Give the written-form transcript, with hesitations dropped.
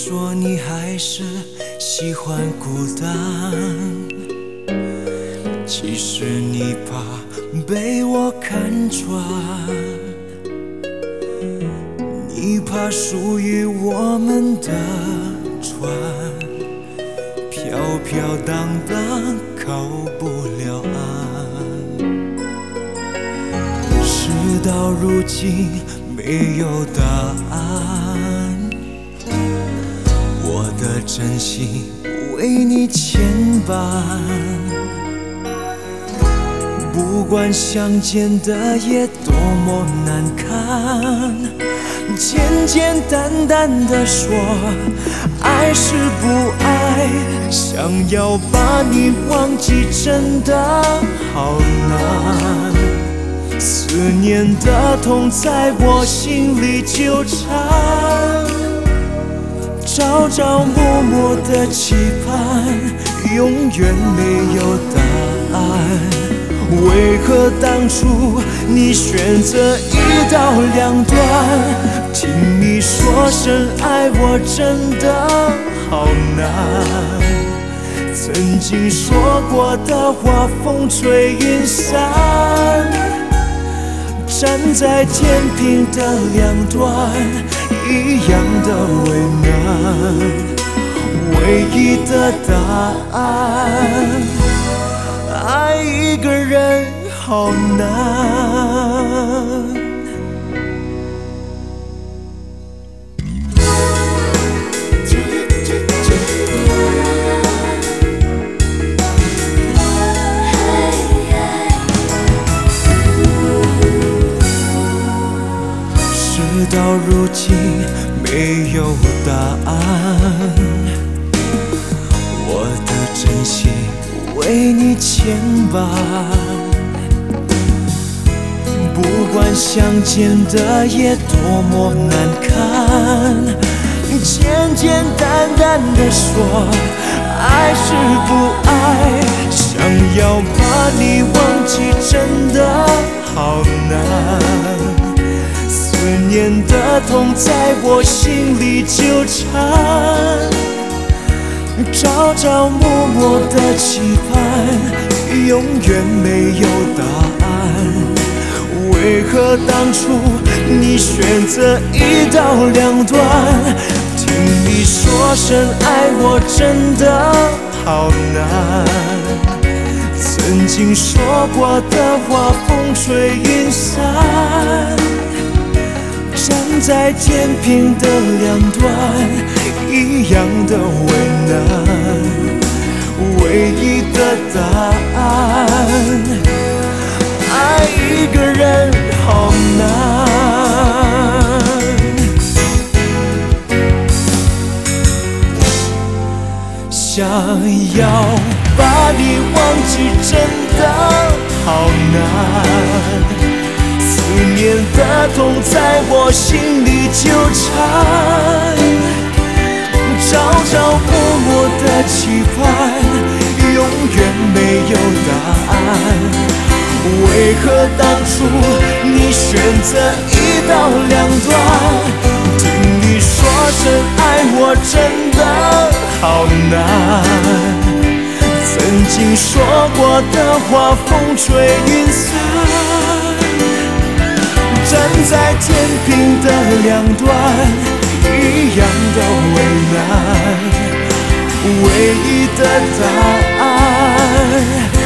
说你还是喜欢孤单，其实你怕被我看穿，你怕属于我们的船飘飘荡荡靠不了岸，事到如今没有答案，我的真心为你牵绊，不管相见的夜多么难堪，简简单单的说爱是不爱，想要把你忘记真的好难，思念的痛在我心里纠缠，朝朝暮暮的期盼永远没有答案，为何当初你选择一刀两断？听你说声爱我真的好难，曾经说过的话风吹云散，站在天平的两端一样的为难，唯一的答案，爱一个人好难。事到如今没有答案，我的真心为你牵绊，不管相见的夜多么难堪，简简单单的说爱是不爱，想要把你忘记真的好难，思念的痛在我心里纠缠，朝朝暮暮的期盼永远没有答案，为何当初你选择一刀两断？听你说声爱我真的好难，曾经说过的话风吹云散，站在天平的两端一样的为难，唯一的答案，爱一个人好难，想要把你忘记真的好难，思念的痛在我心里纠缠，朝朝暮暮的期盼永远没有答案，为何当初你选择一刀两断？听你说声爱我真的好难，曾经说过的话风吹云散，站在天平的两端一样的为难，唯一的答案